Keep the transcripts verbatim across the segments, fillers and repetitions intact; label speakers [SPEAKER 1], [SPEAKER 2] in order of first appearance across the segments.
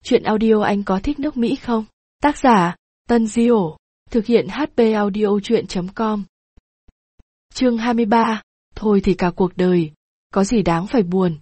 [SPEAKER 1] Chuyện audio anh có thích nước Mỹ không? Tác giả, Tân Diệu. Thực hiện hát pê audio chuyện chấm com. Chương hai mươi ba, thôi thì cả cuộc đời, có gì đáng phải buồn.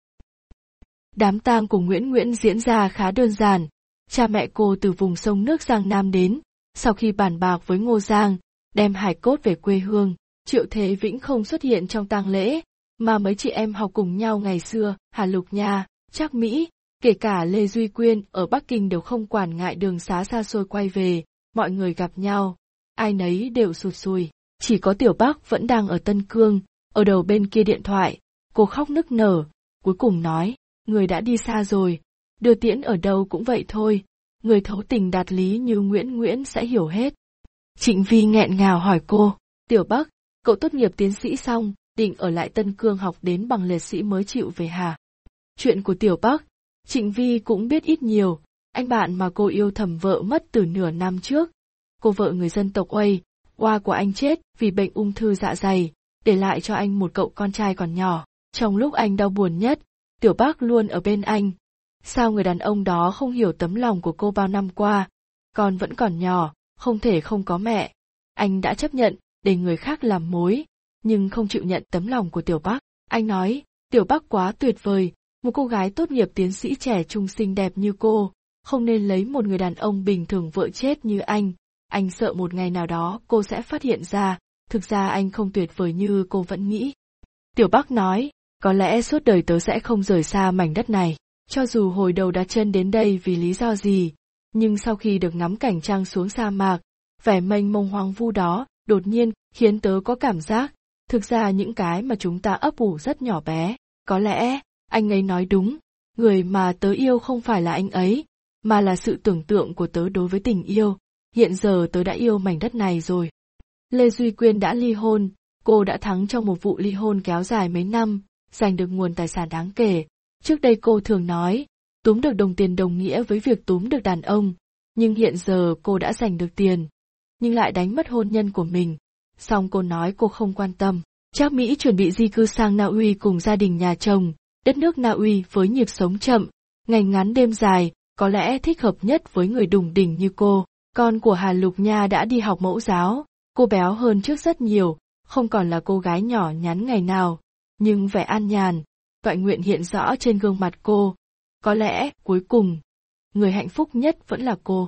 [SPEAKER 1] Đám tang của Nguyễn Nguyễn diễn ra khá đơn giản. Cha mẹ cô từ vùng sông nước Giang Nam đến, sau khi bàn bạc với Ngô Giang, đem hài cốt về quê hương. Triệu Thế Vĩnh không xuất hiện trong tang lễ, mà mấy chị em học cùng nhau ngày xưa, Hà Lục Nha, Trác Mỹ, kể cả Lê Duy Quyên ở Bắc Kinh đều không quản ngại đường xá xa xôi quay về. Mọi người gặp nhau, ai nấy đều sụt sùi. Chỉ có Tiểu Bắc vẫn đang ở Tân Cương, ở đầu bên kia điện thoại. Cô khóc nức nở, cuối cùng nói, người đã đi xa rồi, đưa tiễn ở đâu cũng vậy thôi. Người thấu tình đạt lý như Nguyễn Nguyễn sẽ hiểu hết. Trịnh Vi nghẹn ngào hỏi cô, Tiểu Bắc, cậu tốt nghiệp tiến sĩ xong, định ở lại Tân Cương học đến bằng liệt sĩ mới chịu về hả? Chuyện của Tiểu Bắc, Trịnh Vi cũng biết ít nhiều. Anh bạn mà cô yêu thầm vợ mất từ nửa năm trước. Cô vợ người dân tộc Uây, oa của anh chết vì bệnh ung thư dạ dày, để lại cho anh một cậu con trai còn nhỏ. Trong lúc anh đau buồn nhất, Tiểu Bắc luôn ở bên anh. Sao người đàn ông đó không hiểu tấm lòng của cô bao năm qua? Con vẫn còn nhỏ, không thể không có mẹ. Anh đã chấp nhận để người khác làm mối, nhưng không chịu nhận tấm lòng của Tiểu Bắc. Anh nói, Tiểu Bắc quá tuyệt vời, một cô gái tốt nghiệp tiến sĩ trẻ trung xinh đẹp như cô, không nên lấy một người đàn ông bình thường vợ chết như anh. Anh sợ một ngày nào đó cô sẽ phát hiện ra, thực ra anh không tuyệt vời như cô vẫn nghĩ. Tiểu Bắc nói, có lẽ suốt đời tớ sẽ không rời xa mảnh đất này, cho dù hồi đầu đặt chân đến đây vì lý do gì, nhưng sau khi được ngắm cảnh trăng xuống sa mạc, vẻ mênh mông hoang vu đó, đột nhiên khiến tớ có cảm giác, thực ra những cái mà chúng ta ấp ủ rất nhỏ bé, có lẽ, anh ấy nói đúng, người mà tớ yêu không phải là anh ấy, mà là sự tưởng tượng của tớ đối với tình yêu. Hiện giờ tớ đã yêu mảnh đất này rồi. Lê Duy Quyên đã ly hôn, cô đã thắng trong một vụ ly hôn kéo dài mấy năm, giành được nguồn tài sản đáng kể. Trước đây cô thường nói, túm được đồng tiền đồng nghĩa với việc túm được đàn ông, nhưng hiện giờ cô đã giành được tiền, nhưng lại đánh mất hôn nhân của mình. Song cô nói cô không quan tâm. Trác Mỹ chuẩn bị di cư sang Na Uy cùng gia đình nhà chồng. Đất nước Na Uy với nhịp sống chậm, ngày ngắn đêm dài, có lẽ thích hợp nhất với người đủng đỉnh như cô. Con của Hà Lục Nha đã đi học mẫu giáo, cô béo hơn trước rất nhiều, không còn là cô gái nhỏ nhắn ngày nào, nhưng vẻ an nhàn, toại nguyện hiện rõ trên gương mặt cô. Có lẽ, cuối cùng, người hạnh phúc nhất vẫn là cô.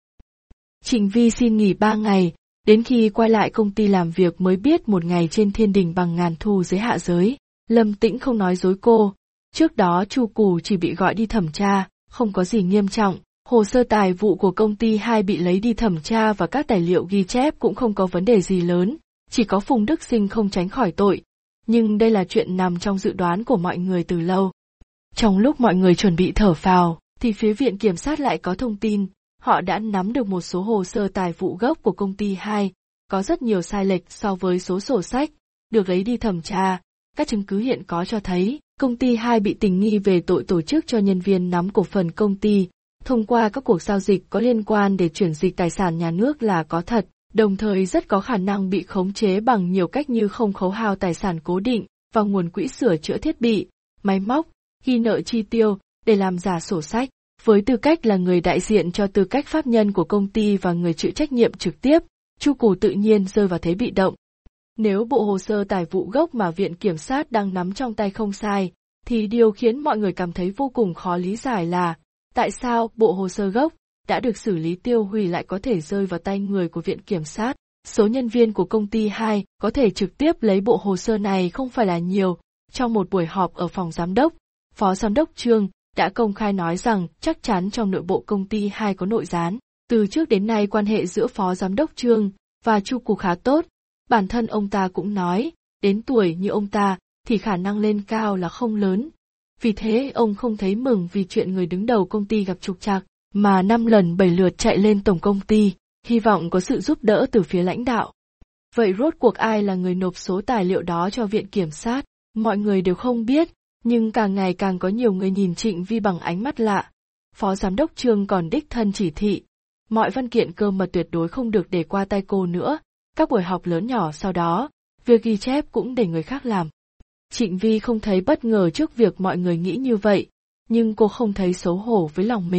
[SPEAKER 1] Trịnh Vi xin nghỉ ba ngày, đến khi quay lại công ty làm việc mới biết một ngày trên thiên đình bằng ngàn thu dưới hạ giới. Lâm Tĩnh không nói dối cô, trước đó Chu Cù chỉ bị gọi đi thẩm tra, không có gì nghiêm trọng. Hồ sơ tài vụ của công ty hai bị lấy đi thẩm tra và các tài liệu ghi chép cũng không có vấn đề gì lớn, chỉ có Phùng Đức Sinh không tránh khỏi tội. Nhưng đây là chuyện nằm trong dự đoán của mọi người từ lâu. Trong lúc mọi người chuẩn bị thở phào, thì phía viện kiểm sát lại có thông tin, họ đã nắm được một số hồ sơ tài vụ gốc của công ty hai, có rất nhiều sai lệch so với số sổ sách, được lấy đi thẩm tra. Các chứng cứ hiện có cho thấy, công ty hai bị tình nghi về tội tổ chức cho nhân viên nắm cổ phần công ty, thông qua các cuộc giao dịch có liên quan để chuyển dịch tài sản nhà nước là có thật, đồng thời rất có khả năng bị khống chế bằng nhiều cách như không khấu hao tài sản cố định và nguồn quỹ sửa chữa thiết bị, máy móc, ghi nợ chi tiêu, để làm giả sổ sách. Với tư cách là người đại diện cho tư cách pháp nhân của công ty và người chịu trách nhiệm trực tiếp, Chu Cù tự nhiên rơi vào thế bị động. Nếu bộ hồ sơ tài vụ gốc mà viện kiểm sát đang nắm trong tay không sai, thì điều khiến mọi người cảm thấy vô cùng khó lý giải là tại sao bộ hồ sơ gốc đã được xử lý tiêu hủy lại có thể rơi vào tay người của viện kiểm sát. Số nhân viên của công ty hai có thể trực tiếp lấy bộ hồ sơ này không phải là nhiều. Trong một buổi họp ở phòng giám đốc, Phó Giám đốc Trương đã công khai nói rằng chắc chắn trong nội bộ công ty hai có nội gián. Từ trước đến nay quan hệ giữa Phó Giám đốc Trương và Chu Cù khá tốt. Bản thân ông ta cũng nói, đến tuổi như ông ta thì khả năng lên cao là không lớn. Vì thế ông không thấy mừng vì chuyện người đứng đầu công ty gặp trục trặc, mà năm lần bảy lượt chạy lên tổng công ty, hy vọng có sự giúp đỡ từ phía lãnh đạo. Vậy rốt cuộc ai là người nộp số tài liệu đó cho viện kiểm sát? Mọi người đều không biết, nhưng càng ngày càng có nhiều người nhìn Trịnh Vi bằng ánh mắt lạ. Phó Giám đốc Trương còn đích thân chỉ thị, mọi văn kiện cơ mật tuyệt đối không được để qua tay cô nữa. Các buổi họp lớn nhỏ sau đó, việc ghi chép cũng để người khác làm. Trịnh Vi không thấy bất ngờ trước việc mọi người nghĩ như vậy, nhưng cô không thấy xấu hổ với lòng mình.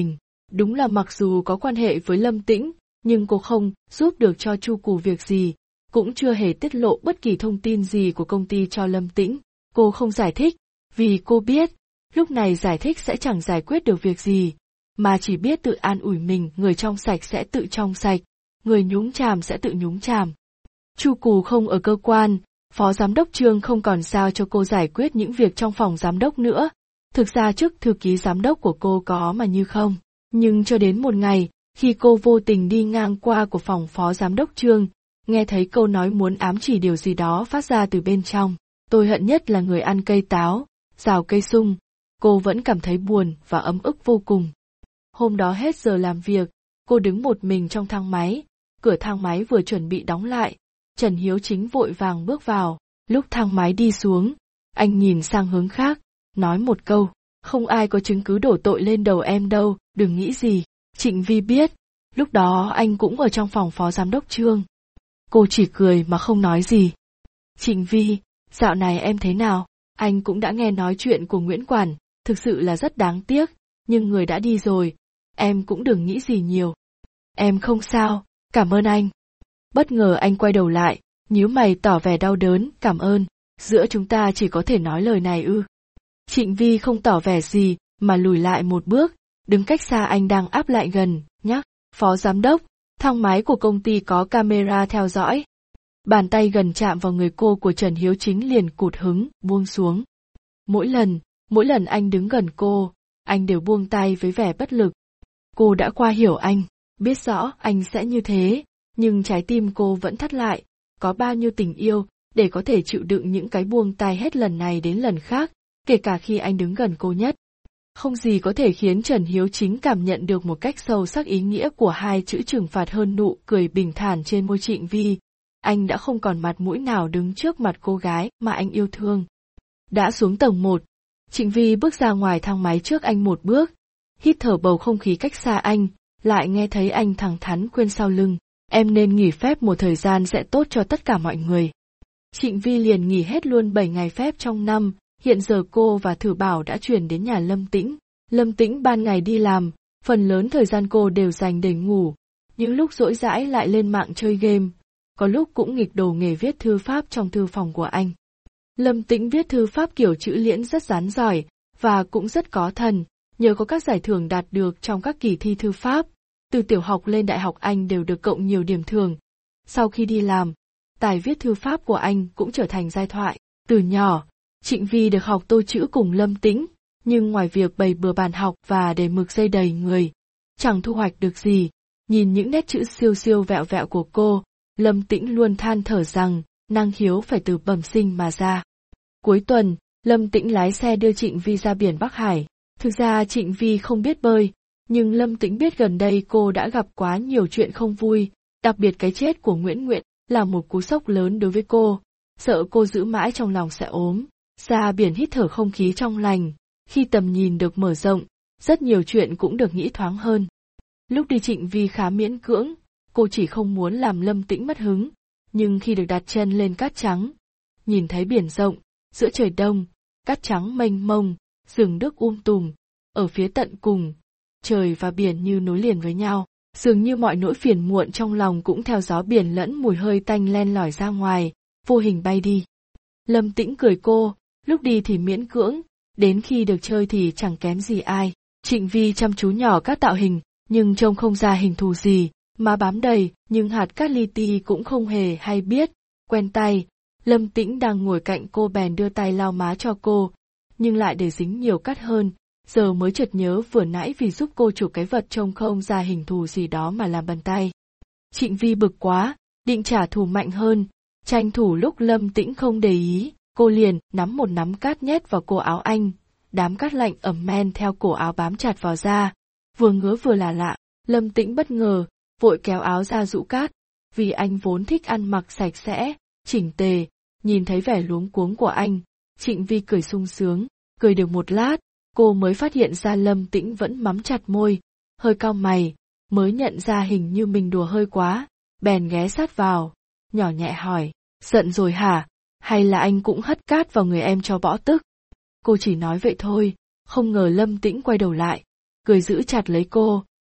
[SPEAKER 1] Đúng là mặc dù có quan hệ với Lâm Tĩnh, nhưng cô không giúp được cho Chu Cù việc gì, cũng chưa hề tiết lộ bất kỳ thông tin gì của công ty cho Lâm Tĩnh. Cô không giải thích, vì cô biết, lúc này giải thích sẽ chẳng giải quyết được việc gì, mà chỉ biết tự an ủi mình, người trong sạch sẽ tự trong sạch, người nhúng chàm sẽ tự nhúng chàm. Chu Cù không ở cơ quan, phó giám đốc Trương không còn sao cho cô giải quyết những việc trong phòng giám đốc nữa. Thực ra chức thư ký giám đốc của cô có mà như không, nhưng cho đến một ngày, khi cô vô tình đi ngang qua của phòng phó giám đốc Trương, nghe thấy câu nói muốn ám chỉ điều gì đó phát ra từ bên trong. Tôi hận nhất là người ăn cây táo, rào cây sung. Cô vẫn cảm thấy buồn và ấm ức vô cùng. Hôm đó hết giờ làm việc, cô đứng một mình trong thang máy, cửa thang máy vừa chuẩn bị đóng lại, Trần Hiếu Chính vội vàng bước vào, lúc thang máy đi xuống, anh nhìn sang hướng khác, nói một câu, không ai có chứng cứ đổ tội lên đầu em đâu, đừng nghĩ gì. Trịnh Vi biết, lúc đó anh cũng ở trong phòng phó giám đốc Trương. Cô chỉ cười mà không nói gì. Trịnh Vi, dạo này em thế nào? Anh cũng đã nghe nói chuyện của Nguyễn Quản, thực sự là rất đáng tiếc, nhưng người đã đi rồi, em cũng đừng nghĩ gì nhiều. Em không sao, cảm ơn anh. Bất ngờ anh quay đầu lại, nhíu mày tỏ vẻ đau đớn, cảm ơn, giữa chúng ta chỉ có thể nói lời này ư. Trịnh Vi không tỏ vẻ gì, mà lùi lại một bước, đứng cách xa anh đang áp lại gần, nhắc, phó giám đốc, thang máy của công ty có camera theo dõi. Bàn tay gần chạm vào người cô của Trần Hiếu Chính liền cụt hứng, buông xuống. Mỗi lần, mỗi lần anh đứng gần cô, anh đều buông tay với vẻ bất lực. Cô đã qua hiểu anh, biết rõ anh sẽ như thế, nhưng trái tim cô vẫn thắt lại, có bao nhiêu tình yêu, để có thể chịu đựng những cái buông tay hết lần này đến lần khác, kể cả khi anh đứng gần cô nhất. Không gì có thể khiến Trần Hiếu Chính cảm nhận được một cách sâu sắc ý nghĩa của hai chữ trừng phạt hơn nụ cười bình thản trên môi Trịnh Vi. Anh đã không còn mặt mũi nào đứng trước mặt cô gái mà anh yêu thương. Đã xuống tầng một, Trịnh Vi bước ra ngoài thang máy trước anh một bước, hít thở bầu không khí cách xa anh, lại nghe thấy anh thẳng thắn khuyên sau lưng, em nên nghỉ phép một thời gian sẽ tốt cho tất cả mọi người. Trịnh Vi liền nghỉ hết luôn bảy ngày phép trong năm, hiện giờ cô và Thử Bảo đã chuyển đến nhà Lâm Tĩnh. Lâm Tĩnh ban ngày đi làm, phần lớn thời gian cô đều dành để ngủ, những lúc rỗi rãi lại lên mạng chơi game, có lúc cũng nghịch đồ nghề viết thư pháp trong thư phòng của anh. Lâm Tĩnh viết thư pháp kiểu chữ liễn rất rắn giỏi, và cũng rất có thần, nhờ có các giải thưởng đạt được trong các kỳ thi thư pháp. Từ tiểu học lên đại học anh đều được cộng nhiều điểm thường. Sau khi đi làm, tài viết thư pháp của anh cũng trở thành giai thoại. Từ nhỏ, Trịnh Vi được học tô chữ cùng Lâm Tĩnh, nhưng ngoài việc bày bừa bàn học và để mực dây đầy người, chẳng thu hoạch được gì. Nhìn những nét chữ siêu siêu vẹo vẹo của cô, Lâm Tĩnh luôn than thở rằng, năng khiếu phải từ bẩm sinh mà ra. Cuối tuần, Lâm Tĩnh lái xe đưa Trịnh Vi ra biển Bắc Hải. Thực ra Trịnh Vi không biết bơi, nhưng Lâm Tĩnh biết gần đây cô đã gặp quá nhiều chuyện không vui, đặc biệt cái chết của Nguyễn Nguyện là một cú sốc lớn đối với cô, sợ cô giữ mãi trong lòng sẽ ốm. Ra biển hít thở không khí trong lành, khi tầm nhìn được mở rộng, rất nhiều chuyện cũng được nghĩ thoáng hơn. Lúc đi Trịnh Vi khá miễn cưỡng, cô chỉ không muốn làm Lâm Tĩnh mất hứng, nhưng khi được đặt chân lên cát trắng, nhìn thấy biển rộng, giữa trời đông, cát trắng mênh mông, rừng nước um tùm, ở phía tận cùng, trời và biển như nối liền với nhau, dường như mọi nỗi phiền muộn trong lòng cũng theo gió biển lẫn mùi hơi tanh len lỏi ra ngoài, vô hình bay đi. Lâm Tĩnh cười cô, lúc đi thì miễn cưỡng, đến khi được chơi thì chẳng kém gì ai. Trịnh Vi chăm chú nhỏ các tạo hình, nhưng trông không ra hình thù gì, má bám đầy, nhưng hạt cát li ti cũng không hề hay biết, quen tay. Lâm Tĩnh đang ngồi cạnh cô bèn đưa tay lau má cho cô, nhưng lại để dính nhiều cát hơn, giờ mới chợt nhớ vừa nãy vì giúp cô chụp cái vật trông không ra hình thù gì đó mà làm bẩn tay. Trịnh Vi bực quá, định trả thù mạnh hơn, tranh thủ lúc Lâm Tĩnh không để ý, cô liền nắm một nắm cát nhét vào cổ áo anh, đám cát lạnh ẩm men theo cổ áo bám chặt vào da, vừa ngứa vừa là lạ. Lâm Tĩnh bất ngờ, vội kéo áo ra rũ cát, vì anh vốn thích ăn mặc sạch sẽ, chỉnh tề, nhìn thấy vẻ luống cuống của anh, Trịnh Vi cười sung sướng, cười được một lát, cô mới phát hiện ra Lâm Tĩnh vẫn mắm chặt môi, hơi cau mày, mới nhận ra hình như mình đùa hơi quá, bèn ghé sát vào, nhỏ nhẹ hỏi, giận rồi hả, hay là anh cũng hất cát vào người em cho bỏ tức? Cô chỉ nói vậy thôi, không ngờ Lâm Tĩnh quay đầu lại, cười giữ chặt lấy cô,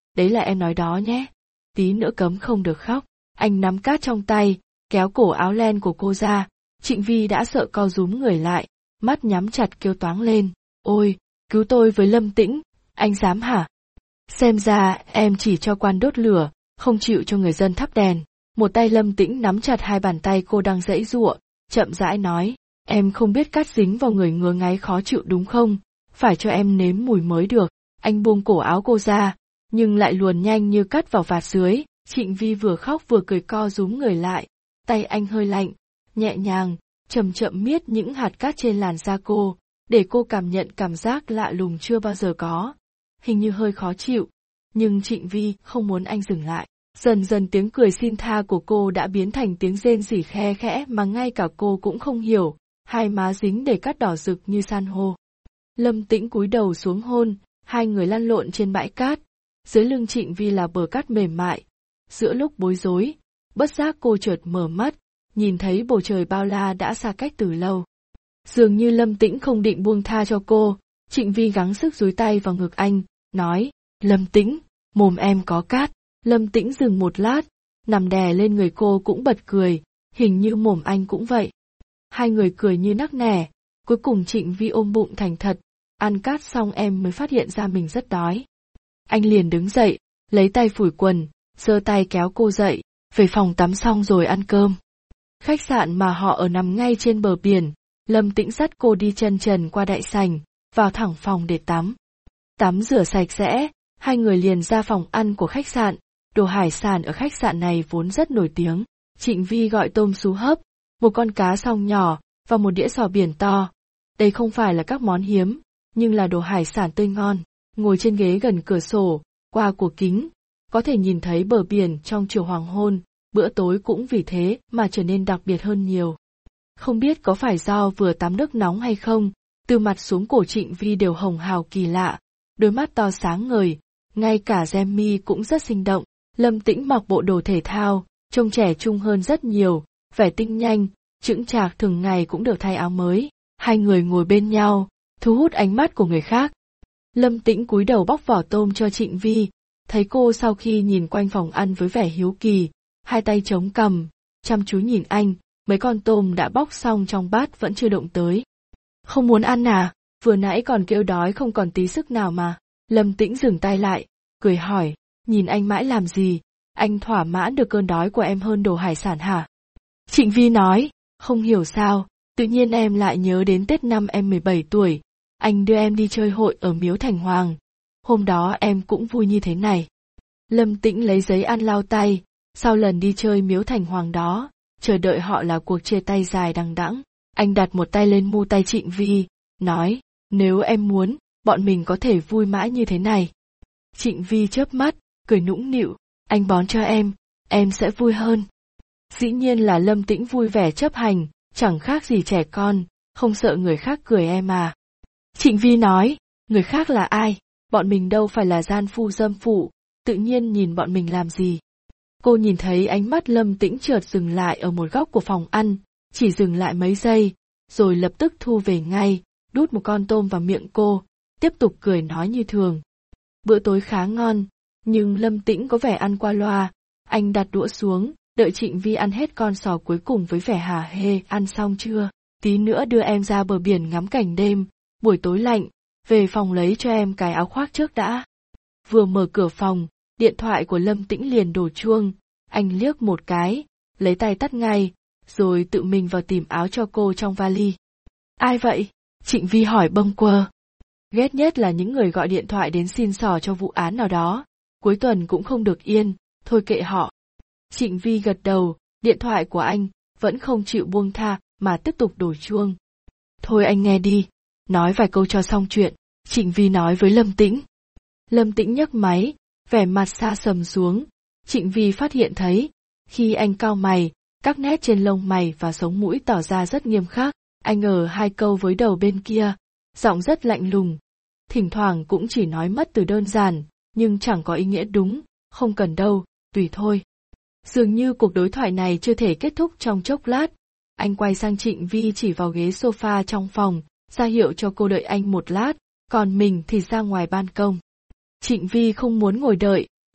[SPEAKER 1] đấy là em nói đó nhé. Tí nữa cấm không được khóc. Anh nắm cát trong tay, kéo cổ áo len của cô ra. Trịnh Vi đã sợ co rúm người lại, mắt nhắm chặt kêu toáng lên. Ôi, cứu tôi với Lâm Tĩnh, anh dám hả? Xem ra em chỉ cho quan đốt lửa, không chịu cho người dân thắp đèn. Một tay Lâm Tĩnh nắm chặt hai bàn tay cô đang giãy giụa, chậm rãi nói, em không biết cát dính vào người ngứa ngáy khó chịu đúng không? Phải cho em nếm mùi mới được. Anh buông cổ áo cô ra, nhưng lại luồn nhanh như cắt vào vạt dưới. Trịnh Vi vừa khóc vừa cười co rúm người lại, tay anh hơi lạnh, nhẹ nhàng, chậm chậm miết những hạt cát trên làn da cô, để cô cảm nhận cảm giác lạ lùng chưa bao giờ có. Hình như hơi khó chịu, nhưng Trịnh Vi không muốn anh dừng lại. Dần dần tiếng cười xin tha của cô đã biến thành tiếng rên rỉ khe khẽ mà ngay cả cô cũng không hiểu, hai má dính đầy cát đỏ rực như san hô. Lâm Tĩnh cúi đầu xuống hôn, hai người lăn lộn trên bãi cát, dưới lưng Trịnh Vi là bờ cát mềm mại. Giữa lúc bối rối, bất giác cô chợt mở mắt, nhìn thấy bầu trời bao la đã xa cách từ lâu. Dường như Lâm Tĩnh không định buông tha cho cô, Trịnh Vi gắng sức dúi tay vào ngực anh, nói, Lâm Tĩnh, mồm em có cát. Lâm Tĩnh dừng một lát, nằm đè lên người cô cũng bật cười, hình như mồm anh cũng vậy. Hai người cười như nắc nẻ, cuối cùng Trịnh Vi ôm bụng thành thật, ăn cát xong em mới phát hiện ra mình rất đói. Anh liền đứng dậy, lấy tay phủi quần, giơ tay kéo cô dậy, về phòng tắm xong rồi ăn cơm. Khách sạn mà họ ở nằm ngay trên bờ biển, Lâm Tĩnh dắt cô đi chân trần qua đại sảnh, vào thẳng phòng để tắm. Tắm rửa sạch sẽ, hai người liền ra phòng ăn của khách sạn. Đồ hải sản ở khách sạn này vốn rất nổi tiếng. Trịnh Vi gọi tôm sú hấp, một con cá song nhỏ và một đĩa sò biển to. Đây không phải là các món hiếm, nhưng là đồ hải sản tươi ngon. Ngồi trên ghế gần cửa sổ, qua của kính, có thể nhìn thấy bờ biển trong chiều hoàng hôn, bữa tối cũng vì thế mà trở nên đặc biệt hơn nhiều. Không biết có phải do vừa tắm nước nóng hay không, từ mặt xuống cổ Trịnh Vi đều hồng hào kỳ lạ, đôi mắt to sáng ngời, ngay cả Jamie cũng rất sinh động. Lâm Tĩnh mặc bộ đồ thể thao, trông trẻ trung hơn rất nhiều, vẻ tinh nhanh, chững chạc thường ngày cũng được thay áo mới. Hai người ngồi bên nhau, thu hút ánh mắt của người khác. Lâm Tĩnh cúi đầu bóc vỏ tôm cho Trịnh Vi, thấy cô sau khi nhìn quanh phòng ăn với vẻ hiếu kỳ, hai tay chống cằm, chăm chú nhìn anh, mấy con tôm đã bóc xong trong bát vẫn chưa động tới. Không muốn ăn à, vừa nãy còn kêu đói không còn tí sức nào mà. Lâm Tĩnh dừng tay lại, cười hỏi, nhìn anh mãi làm gì, anh thỏa mãn được cơn đói của em hơn đồ hải sản hả? Trịnh Vi nói, không hiểu sao, tự nhiên em lại nhớ đến Tết năm em mười bảy tuổi, anh đưa em đi chơi hội ở Miếu Thành Hoàng. Hôm đó em cũng vui như thế này. Lâm Tĩnh lấy giấy ăn lau tay, sau lần đi chơi Miếu Thành Hoàng đó, chờ đợi họ là cuộc chia tay dài đằng đẵng. Anh đặt một tay lên mu tay Trịnh Vi, nói, nếu em muốn, bọn mình có thể vui mãi như thế này. Trịnh Vi chớp mắt, cười nũng nịu, anh bón cho em, em sẽ vui hơn. Dĩ nhiên là Lâm Tĩnh vui vẻ chấp hành, chẳng khác gì trẻ con, không sợ người khác cười em à. Trịnh Vi nói, người khác là ai, bọn mình đâu phải là gian phu dâm phụ, tự nhiên nhìn bọn mình làm gì. Cô nhìn thấy ánh mắt Lâm Tĩnh chợt dừng lại ở một góc của phòng ăn, chỉ dừng lại mấy giây, rồi lập tức thu về ngay, đút một con tôm vào miệng cô, tiếp tục cười nói như thường. Bữa tối khá ngon, nhưng Lâm Tĩnh có vẻ ăn qua loa, anh đặt đũa xuống, đợi Trịnh Vi ăn hết con sò cuối cùng với vẻ hả hê, ăn xong chưa, tí nữa đưa em ra bờ biển ngắm cảnh đêm, buổi tối lạnh, về phòng lấy cho em cái áo khoác trước đã. Vừa mở cửa phòng, điện thoại của Lâm Tĩnh liền đổ chuông, anh liếc một cái, lấy tay tắt ngay, rồi tự mình vào tìm áo cho cô trong vali. Ai vậy? Trịnh Vi hỏi bâng quơ. Ghét nhất là những người gọi điện thoại đến xin xỏ cho vụ án nào đó, cuối tuần cũng không được yên, thôi kệ họ. Trịnh Vi gật đầu, điện thoại của anh vẫn không chịu buông tha mà tiếp tục đổ chuông. Thôi anh nghe đi, nói vài câu cho xong chuyện, Trịnh Vi nói với Lâm Tĩnh. Lâm Tĩnh nhấc máy, vẻ mặt xa sầm xuống, Trịnh Vi phát hiện thấy, khi anh cau mày, các nét trên lông mày và sống mũi tỏ ra rất nghiêm khắc, anh ở hai câu với đầu bên kia, giọng rất lạnh lùng, thỉnh thoảng cũng chỉ nói mất từ đơn giản, nhưng chẳng có ý nghĩa đúng, không cần đâu, tùy thôi. Dường như cuộc đối thoại này chưa thể kết thúc trong chốc lát, anh quay sang Trịnh Vi chỉ vào ghế sofa trong phòng, ra hiệu cho cô đợi anh một lát, còn mình thì ra ngoài ban công. Trịnh Vi không muốn ngồi đợi,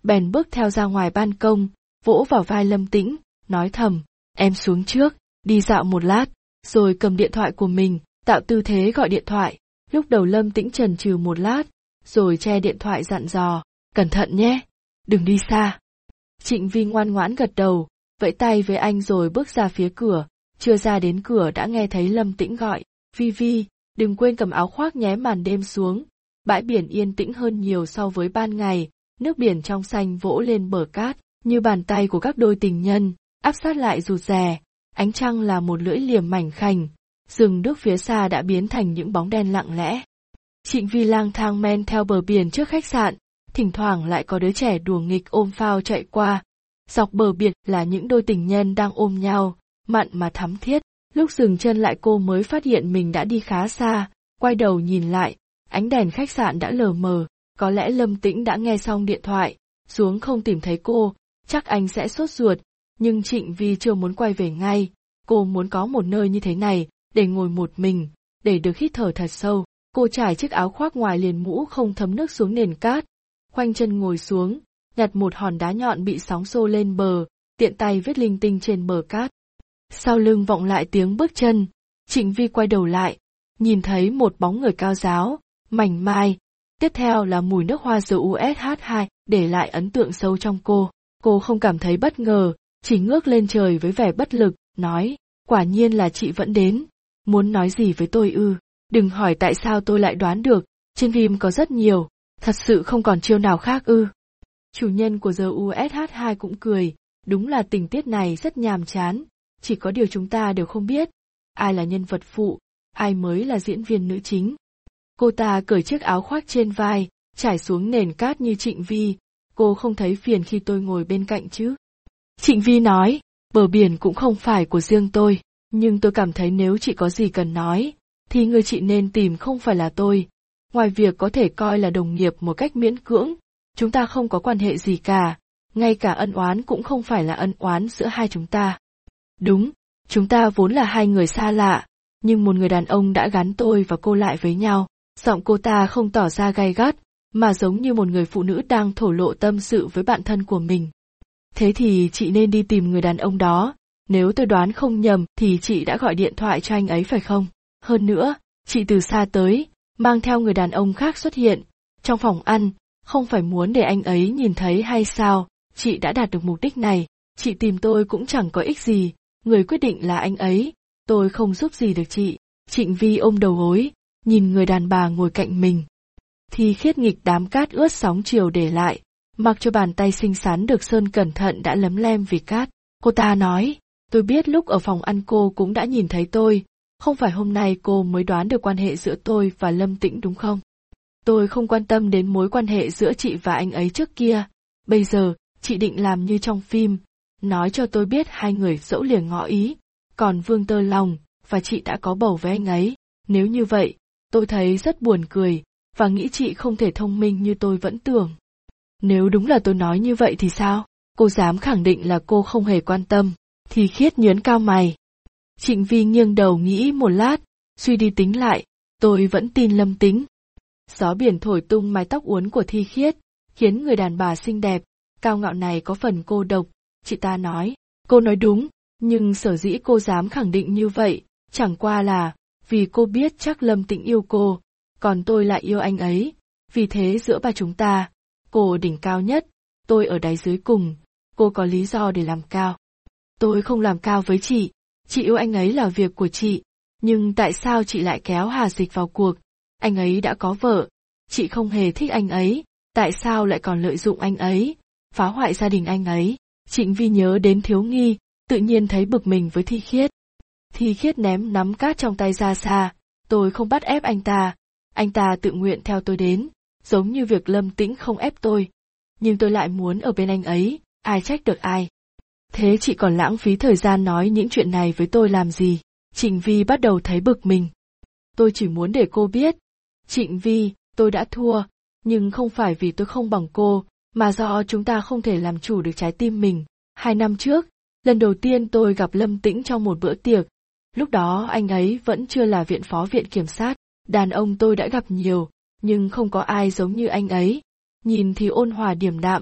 [SPEAKER 1] bèn bước theo ra ngoài ban công, vỗ vào vai Lâm Tĩnh, nói thầm, em xuống trước, đi dạo một lát, rồi cầm điện thoại của mình, tạo tư thế gọi điện thoại. Lúc đầu Lâm Tĩnh chần chừ một lát, rồi che điện thoại dặn dò, cẩn thận nhé, đừng đi xa. Trịnh Vi ngoan ngoãn gật đầu, vẫy tay với anh rồi bước ra phía cửa, chưa ra đến cửa đã nghe thấy Lâm Tĩnh gọi, Vi Vi, đừng quên cầm áo khoác nhé. Màn đêm xuống, bãi biển yên tĩnh hơn nhiều so với ban ngày, nước biển trong xanh vỗ lên bờ cát, như bàn tay của các đôi tình nhân, áp sát lại rụt rè, ánh trăng là một lưỡi liềm mảnh khảnh, rừng nước phía xa đã biến thành những bóng đen lặng lẽ. Trịnh Vi lang thang men theo bờ biển trước khách sạn, thỉnh thoảng lại có đứa trẻ đùa nghịch ôm phao chạy qua. Dọc bờ biển là những đôi tình nhân đang ôm nhau, mặn mà thắm thiết. Lúc dừng chân lại cô mới phát hiện mình đã đi khá xa, quay đầu nhìn lại, ánh đèn khách sạn đã lờ mờ, có lẽ Lâm Tĩnh đã nghe xong điện thoại, xuống không tìm thấy cô, chắc anh sẽ sốt ruột, nhưng Trịnh Vi chưa muốn quay về ngay, cô muốn có một nơi như thế này, để ngồi một mình, để được hít thở thật sâu. Cô trải chiếc áo khoác ngoài liền mũ không thấm nước xuống nền cát, khoanh chân ngồi xuống, nhặt một hòn đá nhọn bị sóng xô lên bờ, tiện tay viết linh tinh trên bờ cát. Sau lưng vọng lại tiếng bước chân, Trịnh Vi quay đầu lại, nhìn thấy một bóng người cao ráo, mảnh mai, tiếp theo là mùi nước hoa dầu u ét hát hai, để lại ấn tượng sâu trong cô. Cô không cảm thấy bất ngờ, chỉ ngước lên trời với vẻ bất lực, nói, quả nhiên là chị vẫn đến, muốn nói gì với tôi ư, đừng hỏi tại sao tôi lại đoán được, trên phim có rất nhiều, thật sự không còn chiêu nào khác ư. Chủ nhân của dầu u ét hát hai cũng cười, đúng là tình tiết này rất nhàm chán, chỉ có điều chúng ta đều không biết, ai là nhân vật phụ, ai mới là diễn viên nữ chính. Cô ta cởi chiếc áo khoác trên vai, trải xuống nền cát như Trịnh Vi, cô không thấy phiền khi tôi ngồi bên cạnh chứ. Trịnh Vi nói, bờ biển cũng không phải của riêng tôi, nhưng tôi cảm thấy nếu chị có gì cần nói, thì người chị nên tìm không phải là tôi. Ngoài việc có thể coi là đồng nghiệp một cách miễn cưỡng, chúng ta không có quan hệ gì cả, ngay cả ân oán cũng không phải là ân oán giữa hai chúng ta. Đúng, chúng ta vốn là hai người xa lạ, nhưng một người đàn ông đã gắn tôi và cô lại với nhau. Giọng cô ta không tỏ ra gay gắt, mà giống như một người phụ nữ đang thổ lộ tâm sự với bạn thân của mình. Thế thì chị nên đi tìm người đàn ông đó, nếu tôi đoán không nhầm thì chị đã gọi điện thoại cho anh ấy phải không? Hơn nữa, chị từ xa tới, mang theo người đàn ông khác xuất hiện, trong phòng ăn, không phải muốn để anh ấy nhìn thấy hay sao? Chị đã đạt được mục đích này, chị tìm tôi cũng chẳng có ích gì, người quyết định là anh ấy, tôi không giúp gì được chị. Trịnh Vi ôm đầu gối, nhìn người đàn bà ngồi cạnh mình. Thi Khiết nghịch đám cát ướt sóng chiều để lại, mặc cho bàn tay xinh xắn được sơn cẩn thận đã lấm lem vì cát. Cô ta nói, tôi biết lúc ở phòng ăn cô cũng đã nhìn thấy tôi, không phải hôm nay cô mới đoán được quan hệ giữa tôi và Lâm Tĩnh đúng không? Tôi không quan tâm đến mối quan hệ giữa chị và anh ấy trước kia, bây giờ, chị định làm như trong phim, nói cho tôi biết hai người dẫu liền ngõ ý, còn Vương Tơ Lòng và chị đã có bầu với anh ấy. Nếu như vậy, tôi thấy rất buồn cười, và nghĩ chị không thể thông minh như tôi vẫn tưởng. Nếu đúng là tôi nói như vậy thì sao? Cô dám khẳng định là cô không hề quan tâm. Thi Khiết nhớn cao mày. Trịnh Vi nghiêng đầu nghĩ một lát, suy đi tính lại, tôi vẫn tin Lâm Tĩnh. Gió biển thổi tung mái tóc uốn của Thi Khiết, khiến người đàn bà xinh đẹp, cao ngạo này có phần cô độc. Chị ta nói, cô nói đúng, nhưng sở dĩ cô dám khẳng định như vậy, chẳng qua là vì cô biết chắc Lâm Tĩnh yêu cô, còn tôi lại yêu anh ấy, vì thế giữa ba chúng ta, cô ở đỉnh cao nhất, tôi ở đáy dưới cùng, cô có lý do để làm cao. Tôi không làm cao với chị, chị yêu anh ấy là việc của chị, nhưng tại sao chị lại kéo Hà Dịch vào cuộc? Anh ấy đã có vợ, chị không hề thích anh ấy, tại sao lại còn lợi dụng anh ấy, phá hoại gia đình anh ấy? Trịnh Vi nhớ đến Thiếu Nghi, tự nhiên thấy bực mình với Thi Khiết. Thi Khiết ném nắm cát trong tay ra xa, tôi không bắt ép anh ta, anh ta tự nguyện theo tôi đến, giống như việc Lâm Tĩnh không ép tôi. Nhưng tôi lại muốn ở bên anh ấy, ai trách được ai. Thế chị còn lãng phí thời gian nói những chuyện này với tôi làm gì? Trịnh Vi bắt đầu thấy bực mình. Tôi chỉ muốn để cô biết. Trịnh Vi, tôi đã thua, nhưng không phải vì tôi không bằng cô, mà do chúng ta không thể làm chủ được trái tim mình. Hai năm trước, lần đầu tiên tôi gặp Lâm Tĩnh trong một bữa tiệc. Lúc đó anh ấy vẫn chưa là viện phó viện kiểm sát, đàn ông tôi đã gặp nhiều, nhưng không có ai giống như anh ấy. Nhìn thì ôn hòa điềm đạm,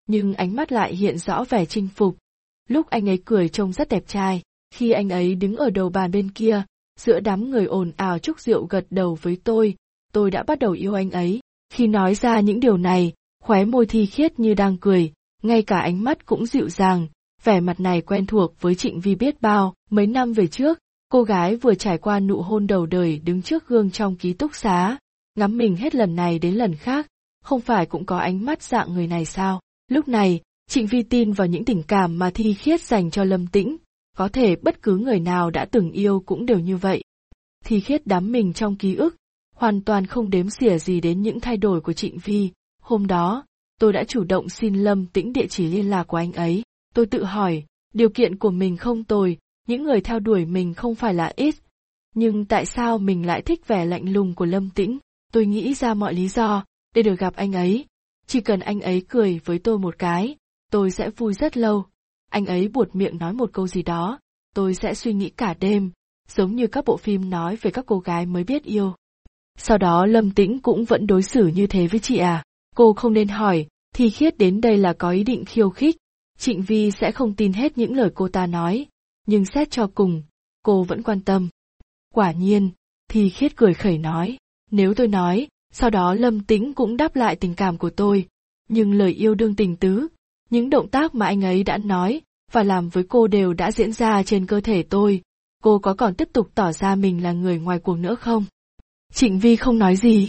[SPEAKER 1] nhưng ánh mắt lại hiện rõ vẻ chinh phục. Lúc anh ấy cười trông rất đẹp trai, khi anh ấy đứng ở đầu bàn bên kia, giữa đám người ồn ào chúc rượu gật đầu với tôi, tôi đã bắt đầu yêu anh ấy. Khi nói ra những điều này, khóe môi thi khiết như đang cười, ngay cả ánh mắt cũng dịu dàng, vẻ mặt này quen thuộc với Trịnh Vi biết bao. Mấy năm về trước, cô gái vừa trải qua nụ hôn đầu đời đứng trước gương trong ký túc xá, ngắm mình hết lần này đến lần khác, không phải cũng có ánh mắt dạng người này sao? Lúc này, Trịnh Vi tin vào những tình cảm mà thi khiết dành cho Lâm Tĩnh, có thể bất cứ người nào đã từng yêu cũng đều như vậy. Thi khiết đắm mình trong ký ức, hoàn toàn không đếm xỉa gì đến những thay đổi của Trịnh Vi. Hôm đó, tôi đã chủ động xin Lâm Tĩnh địa chỉ liên lạc của anh ấy. Tôi tự hỏi, điều kiện của mình không tồi, những người theo đuổi mình không phải là ít. Nhưng tại sao mình lại thích vẻ lạnh lùng của Lâm Tĩnh? Tôi nghĩ ra mọi lý do để được gặp anh ấy. Chỉ cần anh ấy cười với tôi một cái, tôi sẽ vui rất lâu. Anh ấy buột miệng nói một câu gì đó, tôi sẽ suy nghĩ cả đêm, giống như các bộ phim nói về các cô gái mới biết yêu. Sau đó Lâm Tĩnh cũng vẫn đối xử như thế với chị à? Cô không nên hỏi, Thi Khiết đến đây là có ý định khiêu khích. Trịnh Vi sẽ không tin hết những lời cô ta nói, nhưng xét cho cùng, cô vẫn quan tâm. Quả nhiên, Thi Khiết cười khẩy nói, nếu tôi nói, sau đó Lâm Tĩnh cũng đáp lại tình cảm của tôi, nhưng lời yêu đương tình tứ, những động tác mà anh ấy đã nói và làm với cô đều đã diễn ra trên cơ thể tôi, cô có còn tiếp tục tỏ ra mình là người ngoài cuộc nữa không? Trịnh Vi không nói gì.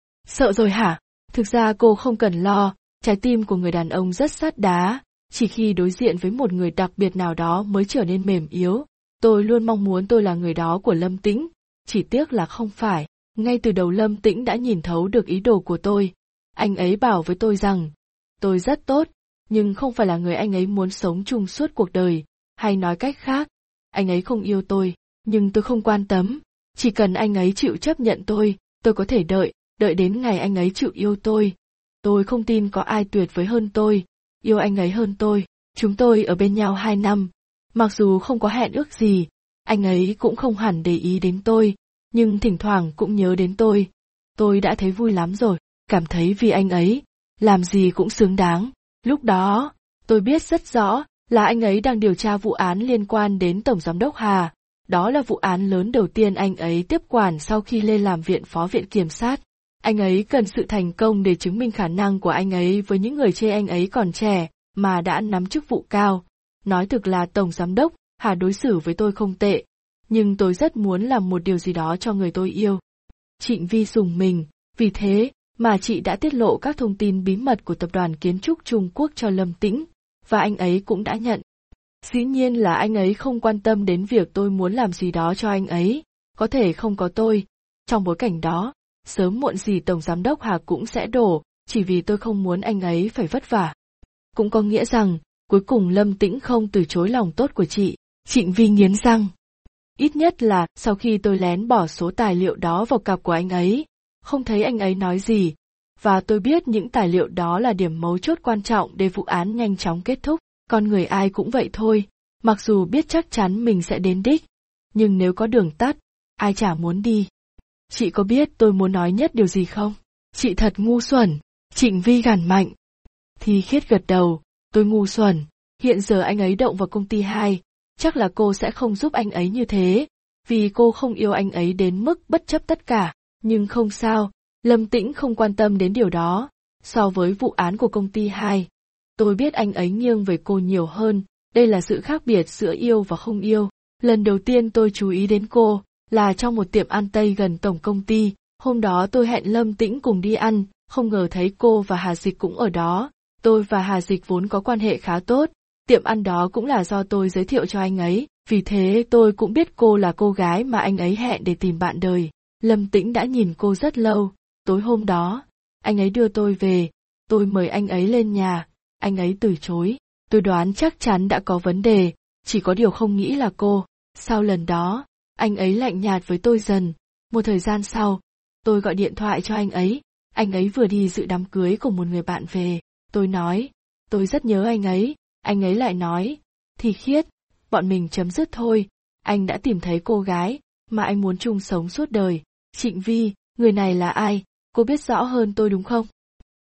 [SPEAKER 1] Sợ rồi hả? Thực ra cô không cần lo, trái tim của người đàn ông rất sắt đá, chỉ khi đối diện với một người đặc biệt nào đó mới trở nên mềm yếu. Tôi luôn mong muốn tôi là người đó của Lâm Tĩnh, chỉ tiếc là không phải. Ngay từ đầu Lâm Tĩnh đã nhìn thấu được ý đồ của tôi. Anh ấy bảo với tôi rằng, tôi rất tốt, nhưng không phải là người anh ấy muốn sống chung suốt cuộc đời, hay nói cách khác, anh ấy không yêu tôi, nhưng tôi không quan tâm. Chỉ cần anh ấy chịu chấp nhận tôi, tôi có thể đợi, đợi đến ngày anh ấy chịu yêu tôi. Tôi không tin có ai tuyệt vời hơn tôi, yêu anh ấy hơn tôi. Chúng tôi ở bên nhau hai năm, mặc dù không có hẹn ước gì, anh ấy cũng không hẳn để ý đến tôi, nhưng thỉnh thoảng cũng nhớ đến tôi. Tôi đã thấy vui lắm rồi, cảm thấy vì anh ấy, làm gì cũng xứng đáng. Lúc đó, tôi biết rất rõ là anh ấy đang điều tra vụ án liên quan đến Tổng Giám đốc Hà. Đó là vụ án lớn đầu tiên anh ấy tiếp quản sau khi lên làm viện phó viện kiểm sát. Anh ấy cần sự thành công để chứng minh khả năng của anh ấy với những người chê anh ấy còn trẻ, mà đã nắm chức vụ cao. Nói thực là Tổng Giám đốc Hà đối xử với tôi không tệ, nhưng tôi rất muốn làm một điều gì đó cho người tôi yêu. Trịnh Vi sùng mình, vì thế mà chị đã tiết lộ các thông tin bí mật của tập đoàn kiến trúc Trung Quốc cho Lâm Tĩnh, và anh ấy cũng đã nhận. Dĩ nhiên là anh ấy không quan tâm đến việc tôi muốn làm gì đó cho anh ấy, có thể không có tôi. Trong bối cảnh đó, sớm muộn gì Tổng Giám đốc Hà cũng sẽ đổ, chỉ vì tôi không muốn anh ấy phải vất vả. Cũng có nghĩa rằng, cuối cùng Lâm Tĩnh không từ chối lòng tốt của chị. Trịnh Vi nghiến răng. Ít nhất là sau khi tôi lén bỏ số tài liệu đó vào cặp của anh ấy, không thấy anh ấy nói gì, và tôi biết những tài liệu đó là điểm mấu chốt quan trọng để vụ án nhanh chóng kết thúc. Con người ai cũng vậy thôi, mặc dù biết chắc chắn mình sẽ đến đích, nhưng nếu có đường tắt, ai chả muốn đi. Chị có biết tôi muốn nói nhất điều gì không? Chị thật ngu xuẩn. Trịnh Vi gằn mạnh. Thi Khiết gật đầu, tôi ngu xuẩn. Hiện giờ anh ấy động vào công ty hai, chắc là cô sẽ không giúp anh ấy như thế, vì cô không yêu anh ấy đến mức bất chấp tất cả. Nhưng không sao, Lâm Tĩnh không quan tâm đến điều đó. So với vụ án của công ty hai, tôi biết anh ấy nghiêng về cô nhiều hơn, đây là sự khác biệt giữa yêu và không yêu. Lần đầu tiên tôi chú ý đến cô là trong một tiệm ăn Tây gần tổng công ty, hôm đó tôi hẹn Lâm Tĩnh cùng đi ăn, không ngờ thấy cô và Hà Dịch cũng ở đó. Tôi và Hà Dịch vốn có quan hệ khá tốt, tiệm ăn đó cũng là do tôi giới thiệu cho anh ấy, vì thế tôi cũng biết cô là cô gái mà anh ấy hẹn để tìm bạn đời. Lâm Tĩnh đã nhìn cô rất lâu, tối hôm đó, anh ấy đưa tôi về, tôi mời anh ấy lên nhà, anh ấy từ chối, tôi đoán chắc chắn đã có vấn đề, chỉ có điều không nghĩ là cô. Sau lần đó, anh ấy lạnh nhạt với tôi dần, một thời gian sau, tôi gọi điện thoại cho anh ấy, anh ấy vừa đi dự đám cưới của một người bạn về, tôi nói, tôi rất nhớ anh ấy, anh ấy lại nói, Thi Khiết, bọn mình chấm dứt thôi, anh đã tìm thấy cô gái mà anh muốn chung sống suốt đời. Trịnh Vi, người này là ai, cô biết rõ hơn tôi đúng không?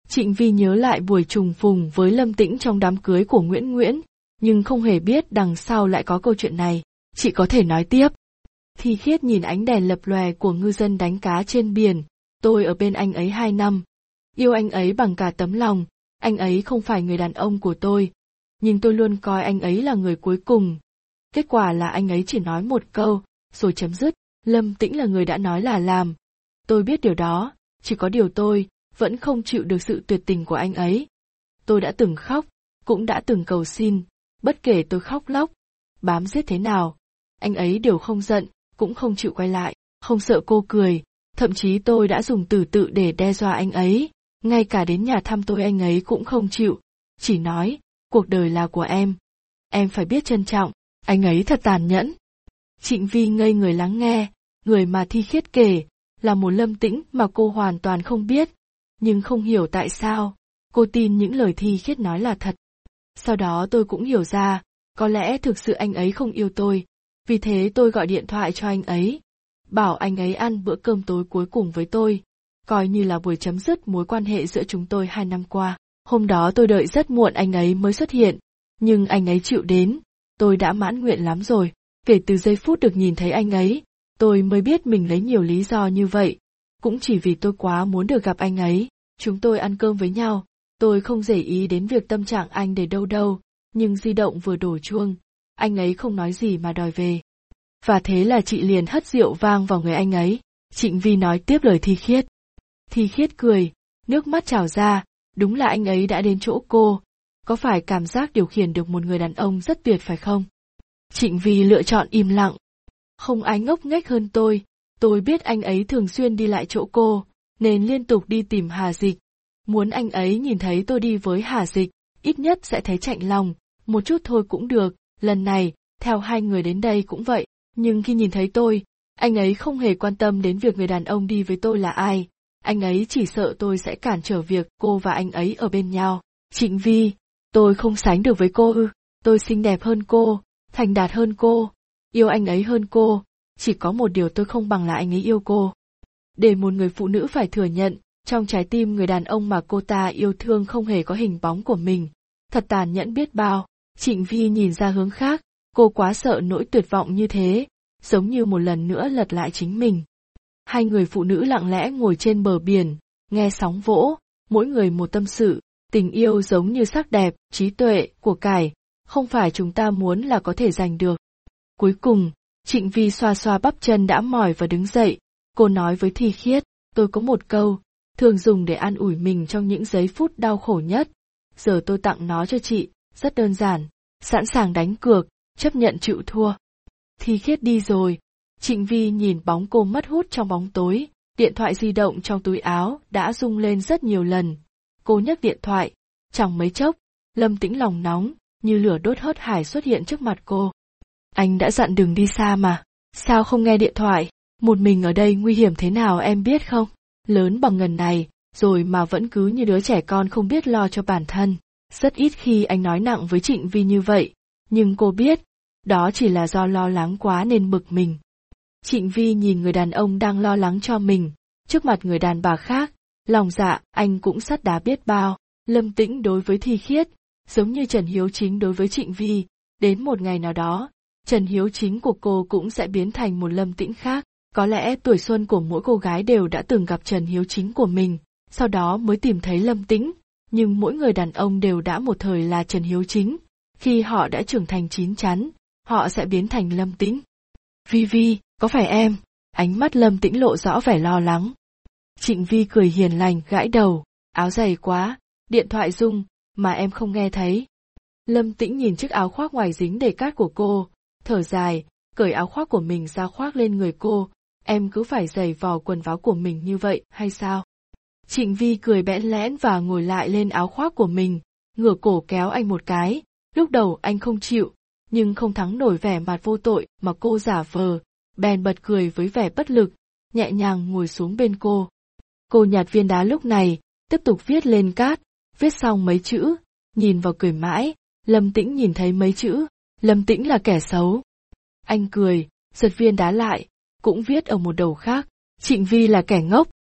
[SPEAKER 1] Trịnh Vi nhớ lại buổi trùng phùng với Lâm Tĩnh trong đám cưới của Nguyễn Nguyễn, nhưng không hề biết đằng sau lại có câu chuyện này. Chị có thể nói tiếp. Thi Khiết nhìn ánh đèn lập lòe của ngư dân đánh cá trên biển. Tôi ở bên anh ấy hai năm. Yêu anh ấy bằng cả tấm lòng. Anh ấy không phải người đàn ông của tôi. Nhưng tôi luôn coi anh ấy là người cuối cùng. Kết quả là anh ấy chỉ nói một câu, rồi chấm dứt. Lâm Tĩnh là người đã nói là làm. Tôi biết điều đó, chỉ có điều tôi vẫn không chịu được sự tuyệt tình của anh ấy. Tôi đã từng khóc, cũng đã từng cầu xin, bất kể tôi khóc lóc, bám giết thế nào. Anh ấy đều không giận, cũng không chịu quay lại, không sợ cô cười, thậm chí tôi đã dùng từ tự để đe dọa anh ấy, ngay cả đến nhà thăm tôi anh ấy cũng không chịu, chỉ nói, cuộc đời là của em. Em phải biết trân trọng, anh ấy thật tàn nhẫn. Trịnh Vi ngây người lắng nghe, người mà Thi Khiết kể, là một Lâm Tĩnh mà cô hoàn toàn không biết, nhưng không hiểu tại sao, cô tin những lời Thi Khiết nói là thật. Sau đó tôi cũng hiểu ra, có lẽ thực sự anh ấy không yêu tôi, vì thế tôi gọi điện thoại cho anh ấy, bảo anh ấy ăn bữa cơm tối cuối cùng với tôi, coi như là buổi chấm dứt mối quan hệ giữa chúng tôi hai năm qua. Hôm đó tôi đợi rất muộn anh ấy mới xuất hiện, nhưng anh ấy chịu đến, tôi đã mãn nguyện lắm rồi. Kể từ giây phút được nhìn thấy anh ấy, tôi mới biết mình lấy nhiều lý do như vậy, cũng chỉ vì tôi quá muốn được gặp anh ấy. Chúng tôi ăn cơm với nhau, tôi không để ý đến việc tâm trạng anh để đâu đâu, nhưng di động vừa đổ chuông, anh ấy không nói gì mà đòi về. Và thế là chị liền hất rượu vang vào người anh ấy. Trịnh Vi nói tiếp lời Thi Khiết. Thi Khiết cười, nước mắt trào ra, đúng là anh ấy đã đến chỗ cô. Có phải cảm giác điều khiển được một người đàn ông rất tuyệt phải không? Trịnh Vi lựa chọn im lặng. Không ai ngốc nghếch hơn tôi, tôi biết anh ấy thường xuyên đi lại chỗ cô, nên liên tục đi tìm Hà Dịch. Muốn anh ấy nhìn thấy tôi đi với Hà Dịch, ít nhất sẽ thấy chạnh lòng, một chút thôi cũng được, lần này, theo hai người đến đây cũng vậy. Nhưng khi nhìn thấy tôi, anh ấy không hề quan tâm đến việc người đàn ông đi với tôi là ai, anh ấy chỉ sợ tôi sẽ cản trở việc cô và anh ấy ở bên nhau. Trịnh Vi, tôi không sánh được với cô ư, tôi xinh đẹp hơn cô, thành đạt hơn cô, yêu anh ấy hơn cô, chỉ có một điều tôi không bằng là anh ấy yêu cô. Để một người phụ nữ phải thừa nhận, trong trái tim người đàn ông mà cô ta yêu thương không hề có hình bóng của mình, thật tàn nhẫn biết bao. Trịnh Vi nhìn ra hướng khác, cô quá sợ nỗi tuyệt vọng như thế, giống như một lần nữa lật lại chính mình. Hai người phụ nữ lặng lẽ ngồi trên bờ biển, nghe sóng vỗ, mỗi người một tâm sự, tình yêu giống như sắc đẹp, trí tuệ, của cải, không phải chúng ta muốn là có thể giành được. Cuối cùng, Trịnh Vi xoa xoa bắp chân đã mỏi và đứng dậy, cô nói với Thi Khiết, tôi có một câu, thường dùng để an ủi mình trong những giây phút đau khổ nhất, giờ tôi tặng nó cho chị, rất đơn giản, sẵn sàng đánh cược, chấp nhận chịu thua. Thi Khiết đi rồi, Trịnh Vi nhìn bóng cô mất hút trong bóng tối, điện thoại di động trong túi áo đã rung lên rất nhiều lần. Cô nhấc điện thoại, chẳng mấy chốc, Lâm Tĩnh lòng nóng, như lửa đốt hớt hải xuất hiện trước mặt cô. Anh đã dặn đừng đi xa mà, sao không nghe điện thoại, một mình ở đây nguy hiểm thế nào em biết không, lớn bằng ngần này, rồi mà vẫn cứ như đứa trẻ con không biết lo cho bản thân. Rất ít khi anh nói nặng với Trịnh Vi như vậy, nhưng cô biết, đó chỉ là do lo lắng quá nên bực mình. Trịnh Vi nhìn người đàn ông đang lo lắng cho mình, trước mặt người đàn bà khác, lòng dạ anh cũng sắt đá biết bao. Lâm Tĩnh đối với Thi Khiết, giống như Trần Hiếu Chính đối với Trịnh Vi, đến một ngày nào đó, Trần Hiếu Chính của cô cũng sẽ biến thành một Lâm Tĩnh khác. Có lẽ tuổi xuân của mỗi cô gái đều đã từng gặp Trần Hiếu Chính của mình, sau đó mới tìm thấy Lâm Tĩnh, nhưng mỗi người đàn ông đều đã một thời là Trần Hiếu Chính, khi họ đã trưởng thành chín chắn, họ sẽ biến thành Lâm Tĩnh. Vi Vi, có phải em? Ánh mắt Lâm Tĩnh lộ rõ vẻ lo lắng. Trịnh Vi cười hiền lành gãi đầu, áo dày quá, điện thoại rung, mà em không nghe thấy. Lâm Tĩnh nhìn chiếc áo khoác ngoài dính đầy cát của cô, thở dài, cởi áo khoác của mình ra khoác lên người cô, em cứ phải giày vò quần váo của mình như vậy hay sao? Trịnh Vi cười bẽn lẽn và ngồi lại lên áo khoác của mình, ngửa cổ kéo anh một cái, lúc đầu anh không chịu, nhưng không thắng nổi vẻ mặt vô tội mà cô giả vờ, bèn bật cười với vẻ bất lực, nhẹ nhàng ngồi xuống bên cô. Cô nhặt viên đá lúc này, tiếp tục viết lên cát, viết xong mấy chữ, nhìn vào cười mãi, Lâm Tĩnh nhìn thấy mấy chữ, Lâm Tĩnh là kẻ xấu. Anh cười, giật viên đá lại, cũng viết ở một đầu khác, Trịnh Vi là kẻ ngốc.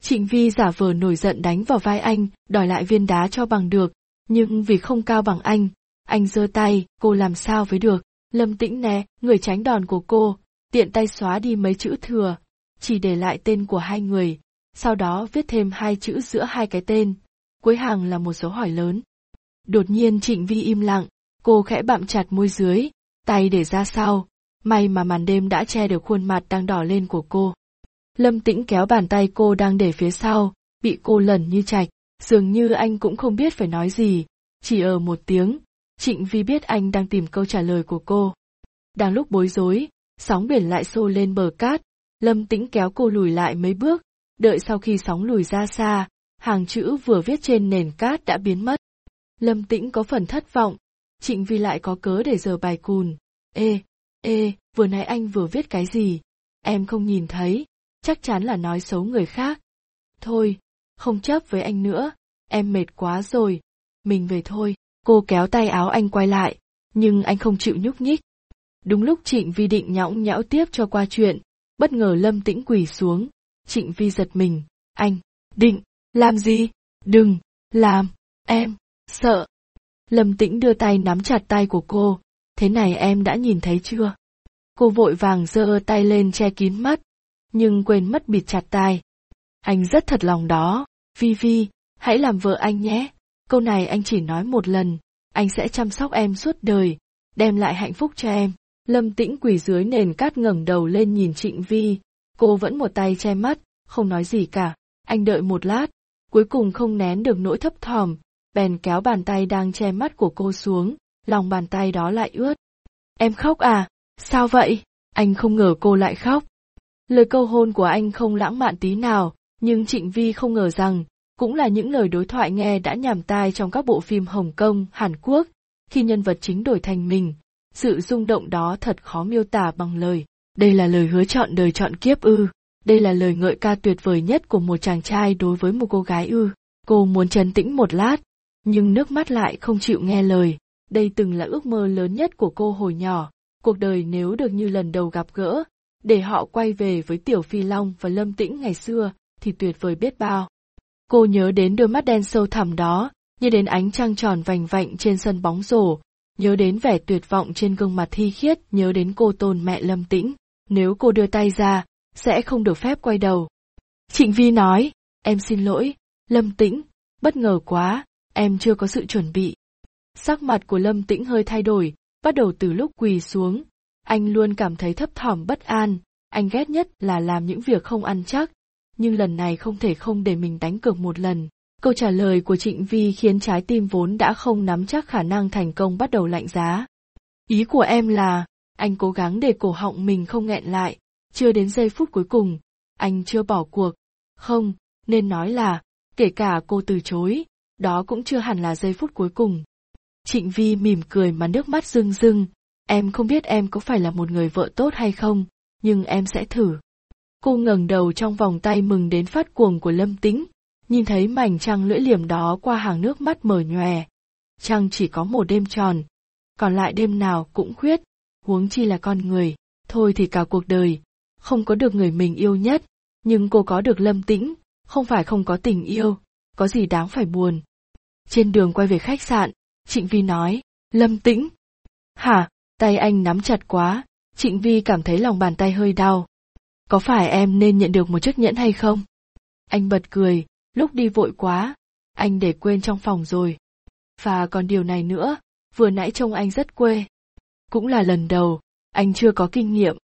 [SPEAKER 1] Trịnh Vi giả vờ nổi giận đánh vào vai anh, đòi lại viên đá cho bằng được, nhưng vì không cao bằng anh, anh giơ tay, cô làm sao với được. Lâm Tĩnh né, người tránh đòn của cô, tiện tay xóa đi mấy chữ thừa, chỉ để lại tên của hai người, sau đó viết thêm hai chữ giữa hai cái tên, cuối hàng là một dấu hỏi lớn. Đột nhiên Trịnh Vi im lặng, cô khẽ bặm chặt môi dưới, tay để ra sau, may mà màn đêm đã che được khuôn mặt đang đỏ lên của cô. Lâm Tĩnh kéo bàn tay cô đang để phía sau, bị cô lẩn như chạch, dường như anh cũng không biết phải nói gì, chỉ ờ một tiếng. Trịnh Vi biết anh đang tìm câu trả lời của cô. Đang lúc bối rối, sóng biển lại xô lên bờ cát, Lâm Tĩnh kéo cô lùi lại mấy bước, đợi sau khi sóng lùi ra xa, hàng chữ vừa viết trên nền cát đã biến mất. Lâm Tĩnh có phần thất vọng, Trịnh Vi lại có cớ để giở bài cùn. Ê, ê, vừa nãy anh vừa viết cái gì? Em không nhìn thấy, chắc chắn là nói xấu người khác. Thôi, không chấp với anh nữa, em mệt quá rồi, mình về thôi. Cô kéo tay áo anh quay lại, nhưng anh không chịu nhúc nhích. Đúng lúc Trịnh Vi định nhõng nhẽo tiếp cho qua chuyện, bất ngờ Lâm Tĩnh quỳ xuống. Trịnh Vi giật mình, anh, định, làm gì? Đừng, làm, em, sợ. Lâm Tĩnh đưa tay nắm chặt tay của cô, thế này em đã nhìn thấy chưa? Cô vội vàng giơ tay lên che kín mắt, nhưng quên mất bịt chặt tai. Anh rất thật lòng đó, Vi Vi, hãy làm vợ anh nhé. Câu này anh chỉ nói một lần, anh sẽ chăm sóc em suốt đời, đem lại hạnh phúc cho em. Lâm Tĩnh quỳ dưới nền cát ngẩng đầu lên nhìn Trịnh Vi, cô vẫn một tay che mắt, không nói gì cả. Anh đợi một lát, cuối cùng không nén được nỗi thấp thỏm, bèn kéo bàn tay đang che mắt của cô xuống, lòng bàn tay đó lại ướt. Em khóc à? Sao vậy? Anh không ngờ cô lại khóc. Lời câu hôn của anh không lãng mạn tí nào, nhưng Trịnh Vi không ngờ rằng, cũng là những lời đối thoại nghe đã nhàm tai trong các bộ phim Hồng Kông, Hàn Quốc, khi nhân vật chính đổi thành mình. Sự rung động đó thật khó miêu tả bằng lời. Đây là lời hứa trọn đời trọn kiếp ư. Đây là lời ngợi ca tuyệt vời nhất của một chàng trai đối với một cô gái ư. Cô muốn trấn tĩnh một lát, nhưng nước mắt lại không chịu nghe lời. Đây từng là ước mơ lớn nhất của cô hồi nhỏ. Cuộc đời nếu được như lần đầu gặp gỡ, để họ quay về với Tiểu Phi Long và Lâm Tĩnh ngày xưa, thì tuyệt vời biết bao. Cô nhớ đến đôi mắt đen sâu thẳm đó, như đến ánh trăng tròn vành vạnh trên sân bóng rổ, nhớ đến vẻ tuyệt vọng trên gương mặt thi khiết, nhớ đến cô tôn mẹ Lâm Tĩnh. Nếu cô đưa tay ra, sẽ không được phép quay đầu. Trịnh Vi nói, em xin lỗi, Lâm Tĩnh, bất ngờ quá, em chưa có sự chuẩn bị. Sắc mặt của Lâm Tĩnh hơi thay đổi, bắt đầu từ lúc quỳ xuống. Anh luôn cảm thấy thấp thỏm bất an, anh ghét nhất là làm những việc không ăn chắc, nhưng lần này không thể không để mình đánh cược một lần. Câu trả lời của Trịnh Vi khiến trái tim vốn đã không nắm chắc khả năng thành công bắt đầu lạnh giá. Ý của em là, anh cố gắng để cổ họng mình không nghẹn lại, chưa đến giây phút cuối cùng, anh chưa bỏ cuộc. Không, nên nói là, kể cả cô từ chối, đó cũng chưa hẳn là giây phút cuối cùng. Trịnh Vi mỉm cười mà nước mắt rưng rưng, em không biết em có phải là một người vợ tốt hay không, nhưng em sẽ thử. Cô ngẩng đầu trong vòng tay mừng đến phát cuồng của Lâm Tĩnh, nhìn thấy mảnh trăng lưỡi liềm đó qua hàng nước mắt mở nhòe. Trăng chỉ có một đêm tròn, còn lại đêm nào cũng khuyết, huống chi là con người. Thôi thì cả cuộc đời, không có được người mình yêu nhất, nhưng cô có được Lâm Tĩnh, không phải không có tình yêu, có gì đáng phải buồn. Trên đường quay về khách sạn, Trịnh Vi nói, Lâm Tĩnh. Hả? Tay anh nắm chặt quá, Trịnh Vi cảm thấy lòng bàn tay hơi đau. Có phải em nên nhận được một chiếc nhẫn hay không? Anh bật cười, lúc đi vội quá, anh để quên trong phòng rồi. Và còn điều này nữa, vừa nãy trông anh rất quê. Cũng là lần đầu, anh chưa có kinh nghiệm,